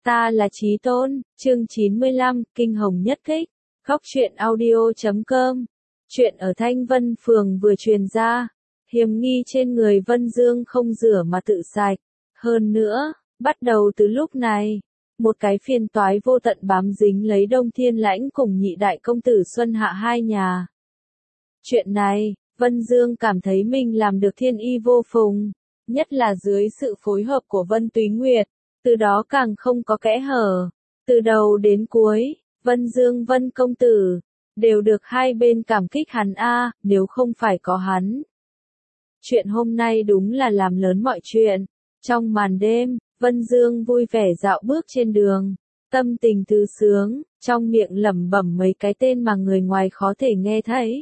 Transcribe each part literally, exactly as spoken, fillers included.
Ta là Chí Tôn, chương chín mươi lăm, Kinh Hồng Nhất Kích, Góc truyện audio chấm com. Chuyện ở Thanh Vân Phường vừa truyền ra, hiểm nghi trên người Vân Dương không rửa mà tự sạch. Hơn nữa, bắt đầu từ lúc này, một cái phiền toái vô tận bám dính lấy Đông Thiên Lãnh cùng nhị đại công tử Xuân Hạ hai nhà. Chuyện này, Vân Dương cảm thấy mình làm được thiên y vô phùng, nhất là dưới sự phối hợp của Vân Túy Nguyệt, từ đó càng không có kẽ hở. Từ đầu đến cuối, Vân Dương Vân công tử, đều được hai bên cảm kích hắn a, nếu không phải có hắn. Chuyện hôm nay đúng là làm lớn mọi chuyện. Trong màn đêm, Vân Dương vui vẻ dạo bước trên đường, tâm tình thư sướng, trong miệng lẩm bẩm mấy cái tên mà người ngoài khó thể nghe thấy.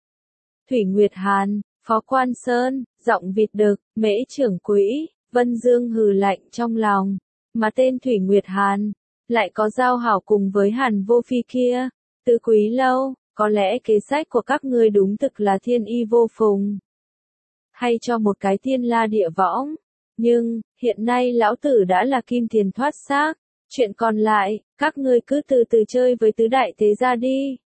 Thủy Nguyệt Hàn, Phó Quan Sơn, Giọng Vịt Đực, Mễ Trưởng Quỹ, Vân Dương hừ lạnh trong lòng, mà tên Thủy Nguyệt Hàn, lại có giao hảo cùng với Hàn Vô Phi kia, Tứ Quý Lâu, có lẽ kế sách của các ngươi đúng thực là thiên y vô phùng. Hay cho một cái thiên la địa võng, nhưng, hiện nay lão tử đã là kim tiền thoát xác, chuyện còn lại, các ngươi cứ từ từ chơi với tứ đại thế gia đi.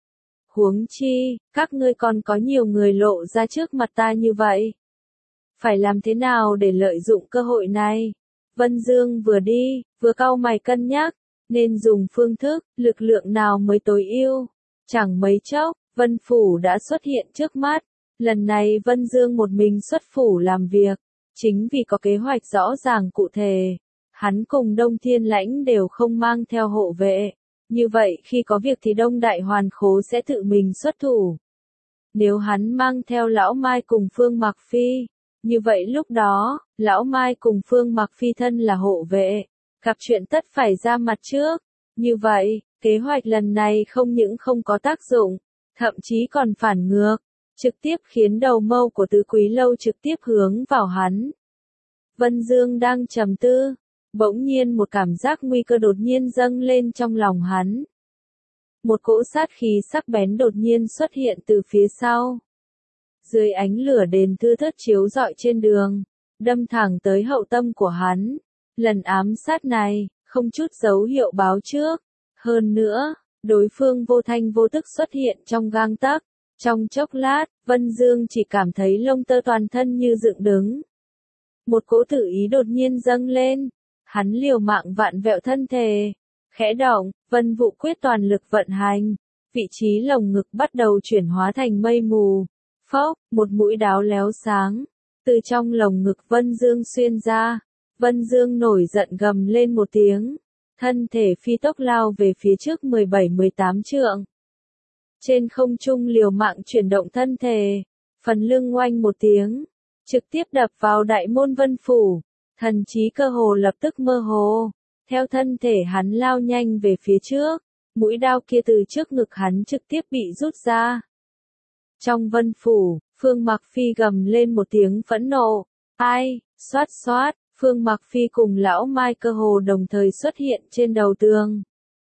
Huống chi, các ngươi còn có nhiều người lộ ra trước mặt ta như vậy. Phải làm thế nào để lợi dụng cơ hội này? Vân Dương vừa đi, vừa cau mày cân nhắc, nên dùng phương thức, lực lượng nào mới tối ưu. Chẳng mấy chốc, Vân Phủ đã xuất hiện trước mắt. Lần này Vân Dương một mình xuất phủ làm việc, chính vì có kế hoạch rõ ràng cụ thể. Hắn cùng Đông Thiên Lãnh đều không mang theo hộ vệ. Như vậy khi có việc thì Đông Đại Hoàn Khố sẽ tự mình xuất thủ. Nếu hắn mang theo Lão Mai cùng Phương Mặc Phi, như vậy lúc đó, Lão Mai cùng Phương Mặc Phi thân là hộ vệ, gặp chuyện tất phải ra mặt trước. Như vậy, kế hoạch lần này không những không có tác dụng, thậm chí còn phản ngược, trực tiếp khiến đầu mâu của Tứ Quý Lâu trực tiếp hướng vào hắn. Vân Dương đang trầm tư, bỗng nhiên một cảm giác nguy cơ đột nhiên dâng lên trong lòng hắn. Một cỗ sát khí sắc bén đột nhiên xuất hiện từ phía sau. Dưới ánh lửa đèn thưa thớt chiếu rọi trên đường, đâm thẳng tới hậu tâm của hắn. Lần ám sát này, không chút dấu hiệu báo trước. Hơn nữa, đối phương vô thanh vô tức xuất hiện trong gang tấc. Trong chốc lát, Vân Dương chỉ cảm thấy lông tơ toàn thân như dựng đứng. Một cỗ tự ý đột nhiên dâng lên. Hắn liều mạng vạn vẹo thân thể. Khẽ động, Vân Vụ quyết toàn lực vận hành. Vị trí lồng ngực bắt đầu chuyển hóa thành mây mù. Phốc, một mũi đáo léo sáng. Từ trong lồng ngực Vân Dương xuyên ra. Vân Dương nổi giận gầm lên một tiếng. Thân thể phi tốc lao về phía trước mười bảy mười tám trượng. Trên không trung liều mạng chuyển động thân thể. Phần lưng oanh một tiếng. Trực tiếp đập vào đại môn Vân Phủ. Thần trí cơ hồ lập tức mơ hồ. Theo thân thể hắn lao nhanh về phía trước. Mũi đao kia từ trước ngực hắn trực tiếp bị rút ra. Trong Vân Phủ, Phương Mặc Phi gầm lên một tiếng phẫn nộ. Ai, xoát xoát, Phương Mặc Phi cùng Lão Mai cơ hồ đồng thời xuất hiện trên đầu tường.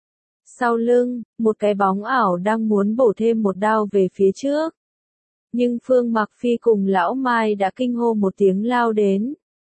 Sau lưng, một cái bóng ảo đang muốn bổ thêm một đao về phía trước. Nhưng Phương Mặc Phi cùng Lão Mai đã kinh hô một tiếng lao đến.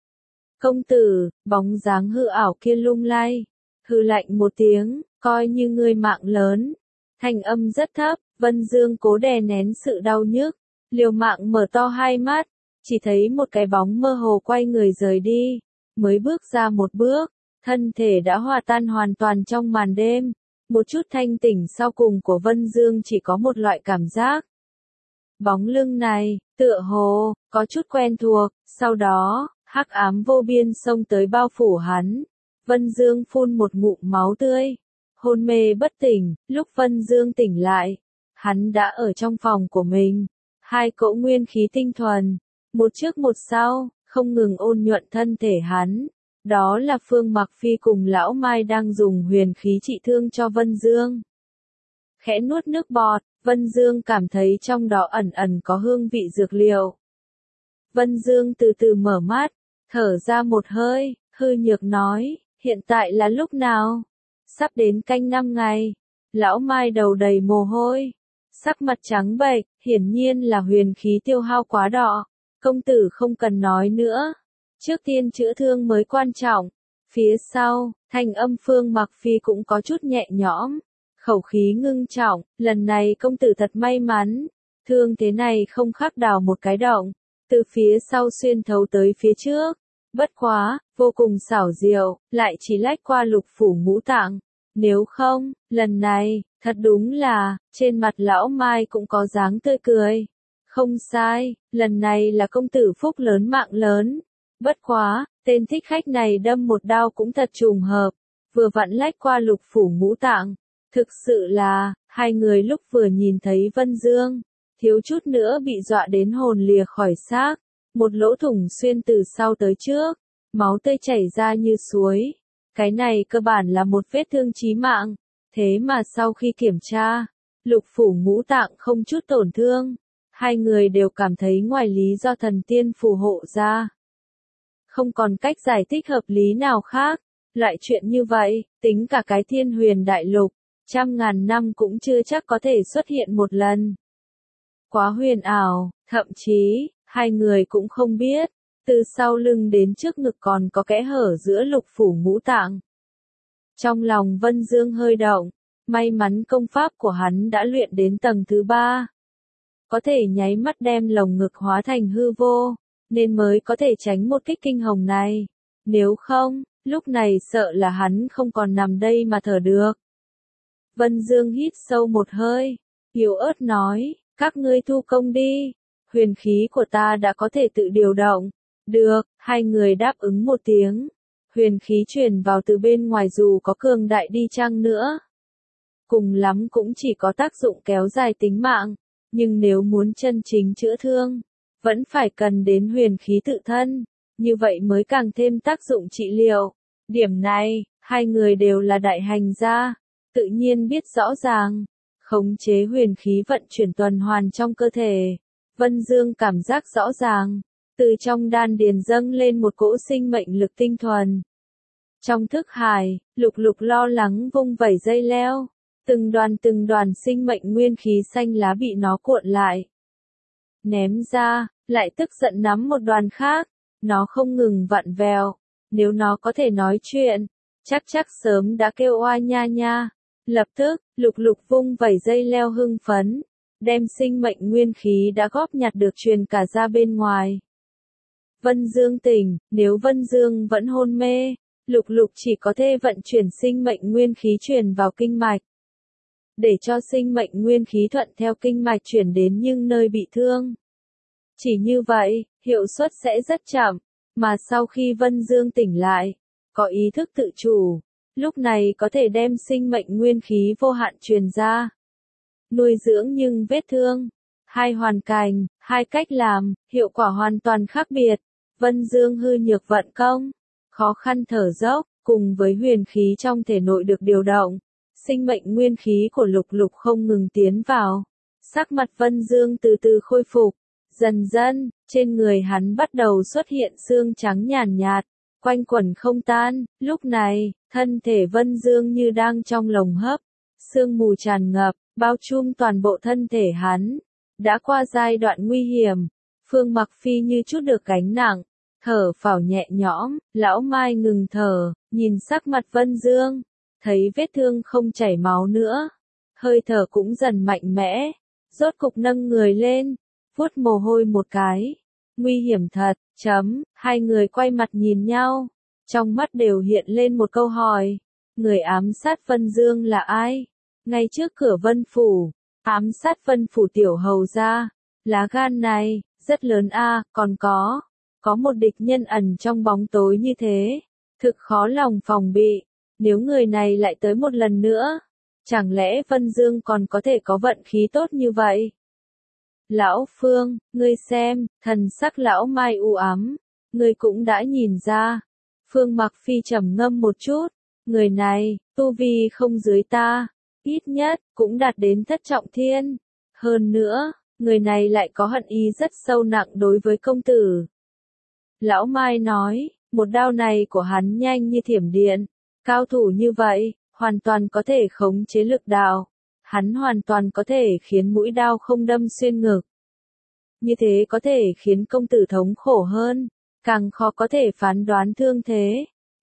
Công tử, bóng dáng hư ảo kia lung lay, hừ lạnh một tiếng, coi như ngươi mạng lớn. Thanh âm rất thấp, Vân Dương cố đè nén sự đau nhức, liều mạng mở to hai mắt, chỉ thấy một cái bóng mơ hồ quay người rời đi, mới bước ra một bước, thân thể đã hòa tan hoàn toàn trong màn đêm. Một chút thanh tỉnh sau cùng của Vân Dương chỉ có một loại cảm giác. Bóng lưng này, tựa hồ, có chút quen thuộc, sau đó, hắc ám vô biên xông tới bao phủ hắn. Vân Dương phun một ngụm máu tươi, hôn mê bất tỉnh. Lúc Vân Dương tỉnh lại, hắn đã ở trong phòng của mình. Hai cỗ nguyên khí tinh thuần, một trước một sau, không ngừng ôn nhuận thân thể hắn. Đó là Phương Mặc Phi cùng Lão Mai đang dùng huyền khí trị thương cho Vân Dương. Khẽ nuốt nước bọt, Vân Dương cảm thấy trong đó ẩn ẩn có hương vị dược liệu. Vân Dương từ từ mở mắt, thở ra một hơi, hư nhược nói, hiện tại là lúc nào? Sắp đến canh năm ngày. Lão Mai đầu đầy mồ hôi, sắc mặt trắng bệch, hiển nhiên là huyền khí tiêu hao quá đọ. Công tử không cần nói nữa. Trước tiên chữa thương mới quan trọng. Phía sau, thanh âm Phương Mặc Phi cũng có chút nhẹ nhõm, khẩu khí ngưng trọng, lần này công tử thật may mắn, thương thế này không khác đào một cái động, từ phía sau xuyên thấu tới phía trước, bất quá, vô cùng xảo diệu, lại chỉ lách qua lục phủ ngũ tạng, nếu không, lần này, thật đúng là, trên mặt lão Mai cũng có dáng tươi cười. Không sai, lần này là công tử phúc lớn mạng lớn. Bất quá, tên thích khách này đâm một đao cũng thật trùng hợp, vừa vặn lách qua lục phủ ngũ tạng. Thực sự là, hai người lúc vừa nhìn thấy Vân Dương, thiếu chút nữa bị dọa đến hồn lìa khỏi xác, một lỗ thủng xuyên từ sau tới trước, máu tươi chảy ra như suối. Cái này cơ bản là một vết thương chí mạng, thế mà sau khi kiểm tra, lục phủ ngũ tạng không chút tổn thương, hai người đều cảm thấy ngoài lý do thần tiên phù hộ ra. Không còn cách giải thích hợp lý nào khác, loại chuyện như vậy, tính cả cái thiên huyền đại lục, trăm ngàn năm cũng chưa chắc có thể xuất hiện một lần. Quá huyền ảo, thậm chí, hai người cũng không biết, từ sau lưng đến trước ngực còn có kẽ hở giữa lục phủ ngũ tạng. Trong lòng Vân Dương hơi động, may mắn công pháp của hắn đã luyện đến tầng thứ ba. Có thể nháy mắt đem lồng ngực hóa thành hư vô, nên mới có thể tránh một kích kinh hồng này. Nếu không, lúc này sợ là hắn không còn nằm đây mà thở được. Vân Dương hít sâu một hơi, yếu ớt nói, các ngươi thu công đi, huyền khí của ta đã có thể tự điều động. Được, hai người đáp ứng một tiếng. Huyền khí truyền vào từ bên ngoài dù có cường đại đi chăng nữa, cùng lắm cũng chỉ có tác dụng kéo dài tính mạng, nhưng nếu muốn chân chính chữa thương, vẫn phải cần đến huyền khí tự thân, như vậy mới càng thêm tác dụng trị liệu. Điểm này, hai người đều là đại hành gia, tự nhiên biết rõ ràng, khống chế huyền khí vận chuyển tuần hoàn trong cơ thể. Vân Dương cảm giác rõ ràng, từ trong đan điền dâng lên một cỗ sinh mệnh lực tinh thuần. Trong thức hải, Lục Lục lo lắng vung vẩy dây leo, từng đoàn từng đoàn sinh mệnh nguyên khí xanh lá bị nó cuộn lại. Ném ra, lại tức giận nắm một đoàn khác, nó không ngừng vặn vẹo, nếu nó có thể nói chuyện, chắc chắc sớm đã kêu oa nha nha. Lập tức, Lục Lục vung vẩy dây leo hưng phấn, đem sinh mệnh nguyên khí đã góp nhặt được truyền cả ra bên ngoài. Vân Dương tỉnh, nếu Vân Dương vẫn hôn mê, Lục Lục chỉ có thể vận chuyển sinh mệnh nguyên khí truyền vào kinh mạch, để cho sinh mệnh nguyên khí thuận theo kinh mạch chuyển đến những nơi bị thương. Chỉ như vậy, hiệu suất sẽ rất chậm, mà sau khi Vân Dương tỉnh lại, có ý thức tự chủ, lúc này có thể đem sinh mệnh nguyên khí vô hạn truyền ra. Nuôi dưỡng nhưng vết thương, hai hoàn cảnh, hai cách làm, hiệu quả hoàn toàn khác biệt. Vân Dương hư nhược vận công, khó khăn thở dốc, cùng với huyền khí trong thể nội được điều động, sinh mệnh nguyên khí của Lục Lục không ngừng tiến vào. Sắc mặt Vân Dương từ từ khôi phục, dần dần, trên người hắn bắt đầu xuất hiện xương trắng nhàn nhạt, quanh quẩn không tan. Lúc này, thân thể Vân Dương như đang trong lồng hấp, sương mù tràn ngập, bao trùm toàn bộ thân thể hắn. Đã qua giai đoạn nguy hiểm, Phương Mặc Phi như chút được gánh nặng, thở phào nhẹ nhõm. Lão Mai ngừng thở, nhìn sắc mặt Vân Dương, thấy vết thương không chảy máu nữa, hơi thở cũng dần mạnh mẽ, rốt cục nâng người lên, vuốt mồ hôi một cái. Nguy hiểm thật, chấm, hai người quay mặt nhìn nhau, trong mắt đều hiện lên một câu hỏi, người ám sát Vân Dương là ai? Ngay trước cửa Vân Phủ, ám sát Vân Phủ tiểu hầu gia, lá gan này, rất lớn a, còn có, có một địch nhân ẩn trong bóng tối như thế, thực khó lòng phòng bị, nếu người này lại tới một lần nữa, chẳng lẽ Vân Dương còn có thể có vận khí tốt như vậy? Lão Phương, ngươi xem, thần sắc lão Mai u ám, ngươi cũng đã nhìn ra. Phương Mặc Phi trầm ngâm một chút, người này, tu vi không dưới ta, ít nhất, cũng đạt đến thất trọng thiên. Hơn nữa, người này lại có hận ý rất sâu nặng đối với công tử. Lão Mai nói, một đao này của hắn nhanh như thiểm điện, cao thủ như vậy, hoàn toàn có thể khống chế lực đạo. Hắn hoàn toàn có thể khiến mũi đao không đâm xuyên ngực. Như thế có thể khiến công tử thống khổ hơn, càng khó có thể phán đoán thương thế.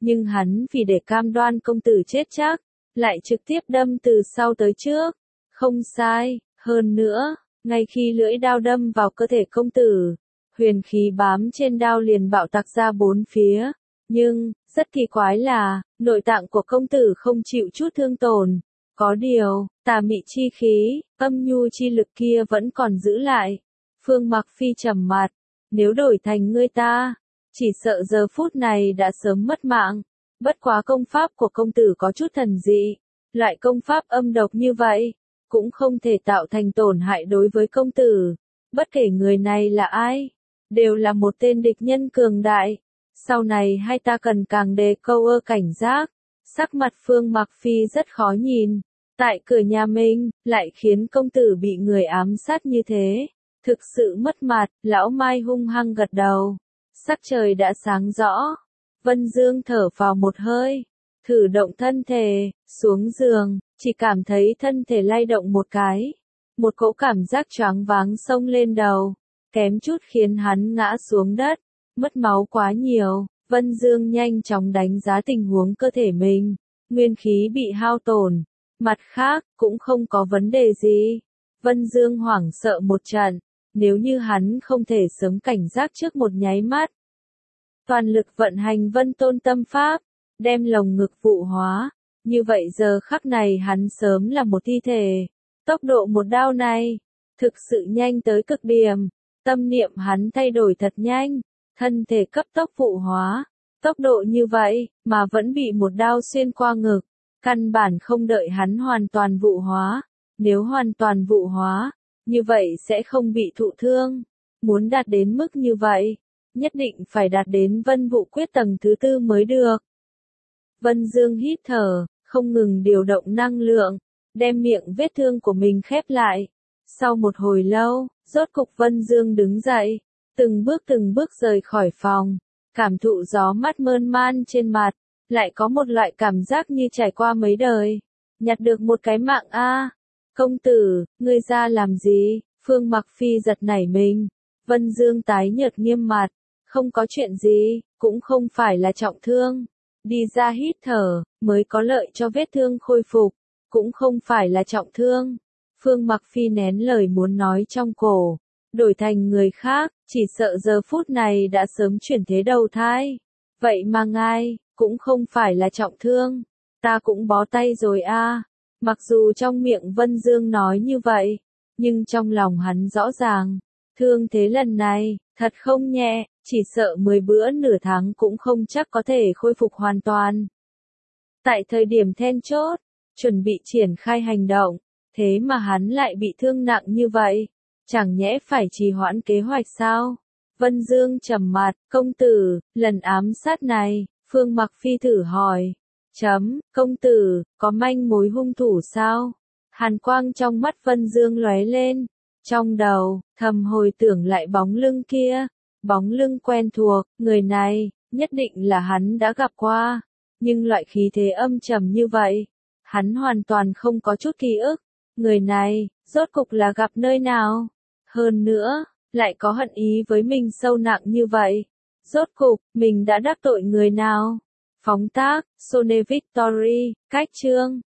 Nhưng hắn vì để cam đoan công tử chết chắc, lại trực tiếp đâm từ sau tới trước. Không sai, hơn nữa, ngay khi lưỡi đao đâm vào cơ thể công tử, huyền khí bám trên đao liền bạo tạc ra bốn phía. Nhưng, rất kỳ quái là, nội tạng của công tử không chịu chút thương tổn. Có điều, tà mị chi khí, âm nhu chi lực kia vẫn còn giữ lại. Phương Mặc Phi trầm mặt, nếu đổi thành ngươi ta, chỉ sợ giờ phút này đã sớm mất mạng. Bất quá công pháp của công tử có chút thần dị, loại công pháp âm độc như vậy, cũng không thể tạo thành tổn hại đối với công tử. Bất kể người này là ai, đều là một tên địch nhân cường đại. Sau này hai ta cần càng đề câu ơ cảnh giác. Sắc mặt Phương Mặc Phi rất khó nhìn. Tại cửa nhà mình, lại khiến công tử bị người ám sát như thế. Thực sự mất mặt, lão Mai hung hăng gật đầu. Sắc trời đã sáng rõ. Vân Dương thở vào một hơi. Thử động thân thể, xuống giường, chỉ cảm thấy thân thể lay động một cái. Một cỗ cảm giác choáng váng xông lên đầu. Kém chút khiến hắn ngã xuống đất. Mất máu quá nhiều, Vân Dương nhanh chóng đánh giá tình huống cơ thể mình. Nguyên khí bị hao tổn. Mặt khác, cũng không có vấn đề gì. Vân Dương hoảng sợ một trận. Nếu như hắn không thể sớm cảnh giác trước một nháy mắt. Toàn lực vận hành Vân Tôn Tâm Pháp, đem lồng ngực vụ hóa. Như vậy giờ khắc này hắn sớm là một thi thể. Tốc độ một đao này, thực sự nhanh tới cực điểm. Tâm niệm hắn thay đổi thật nhanh. Thân thể cấp tốc vụ hóa. Tốc độ như vậy, mà vẫn bị một đao xuyên qua ngực. Căn bản không đợi hắn hoàn toàn vụ hóa. Nếu hoàn toàn vụ hóa, như vậy sẽ không bị thụ thương. Muốn đạt đến mức như vậy, nhất định phải đạt đến Vân Vụ Quyết tầng thứ tư mới được. Vân Dương hít thở, không ngừng điều động năng lượng, đem miệng vết thương của mình khép lại. Sau một hồi lâu, rốt cục Vân Dương đứng dậy, từng bước từng bước rời khỏi phòng, cảm thụ gió mát mơn man trên mặt, lại có một loại cảm giác như trải qua mấy đời, nhặt được một cái mạng a. Công tử, ngươi ra làm gì? Phương Mặc Phi giật nảy mình. Vân Dương tái nhợt nghiêm mặt, không có chuyện gì, cũng không phải là trọng thương. Đi ra hít thở, mới có lợi cho vết thương khôi phục, cũng không phải là trọng thương. Phương Mặc Phi nén lời muốn nói trong cổ, đổi thành người khác, chỉ sợ giờ phút này đã sớm chuyển thế đầu thai. Vậy mà ngài, cũng không phải là trọng thương, ta cũng bó tay rồi a. Mặc dù trong miệng Vân Dương nói như vậy, nhưng trong lòng hắn rõ ràng, thương thế lần này, thật không nhẹ, chỉ sợ mười bữa nửa tháng cũng không chắc có thể khôi phục hoàn toàn. Tại thời điểm then chốt, chuẩn bị triển khai hành động, thế mà hắn lại bị thương nặng như vậy, chẳng nhẽ phải trì hoãn kế hoạch sao? Vân Dương trầm mặt, công tử, lần ám sát này, Phương Mặc Phi thử hỏi. Chấm, công tử, có manh mối hung thủ sao? Hàn quang trong mắt Vân Dương lóe lên. Trong đầu, thầm hồi tưởng lại bóng lưng kia. Bóng lưng quen thuộc, người này, nhất định là hắn đã gặp qua. Nhưng loại khí thế âm trầm như vậy, hắn hoàn toàn không có chút ký ức. Người này, rốt cục là gặp nơi nào? Hơn nữa, lại có hận ý với mình sâu nặng như vậy. Rốt cục, mình đã đắc tội người nào? Phóng tác, Sone Victory, cách chương.